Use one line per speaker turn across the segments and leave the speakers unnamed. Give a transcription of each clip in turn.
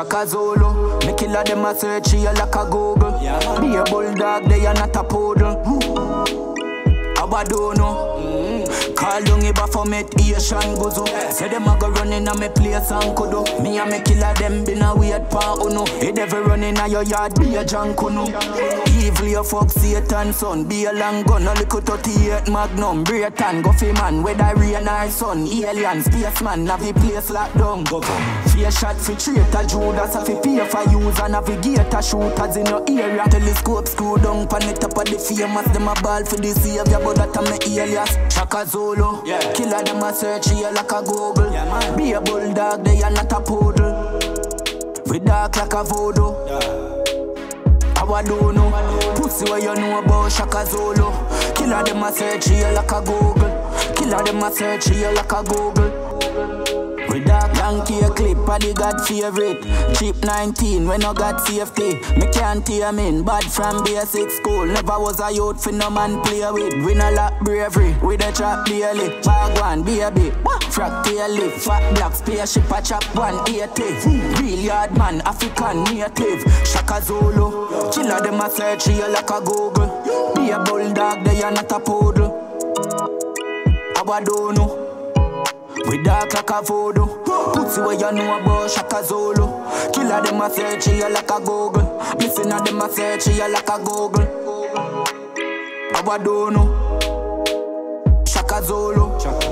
Shaka Zulu, me killer them a search here like a Google. Be a bulldog, they are not a poodle. Abadono, call down Iba for mediation gozo. Say them a go running a me place and kudo. Me a me killer them been a weird pa uno. It ever running a your yard be a jankuno. Evil you fuck Satan son. Be a long gun, a little 38 magnum. Breton, go fi man, whether rain or sun. Alien, spaceman, have the place locked down. Fear shot fi traitor, Judas a fi pay for use. And navigator shooters in your area. Telescope screw down, pan it up at the famous. Them a ball for the savior, but that a me alias. Shaka Zulu, killer them a search here like a Google. Be a bulldog, they are not a poodle. We dark like a voodoo. I don't know. Pussy what you know about Shaka Zulu. Killer them a search here like a Google. Killer them a search here like a Google. We dark Yankee a clip, a the God favorite. Cheap 19 when I got safety. Me can't tear me in, bad from basic school. Never was a youth for no man play with. Win a lot bravery, with a trap daily. Bag baby, frack tail lip. Fat black spaceship a chop 180. Real yard man, African native. Shaka Zulu, killer them a search here like a Google. Be a bulldog, they are not a poodle. I don't know. We dark like a voodoo. Pussy what you know about Shaka Zulu. Killer them a search here like a Google. Missing a them a search here like a Google. I don't know. Shaka Zulu.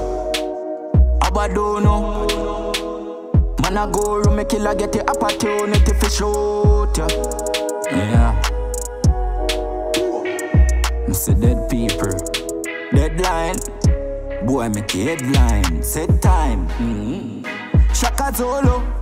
I don't know. Man a go room, me killer get the opportunity for shoot ya. Yeah. Me say dead people. Deadline. Boy, make the headline. Set time. Shaka Zulu.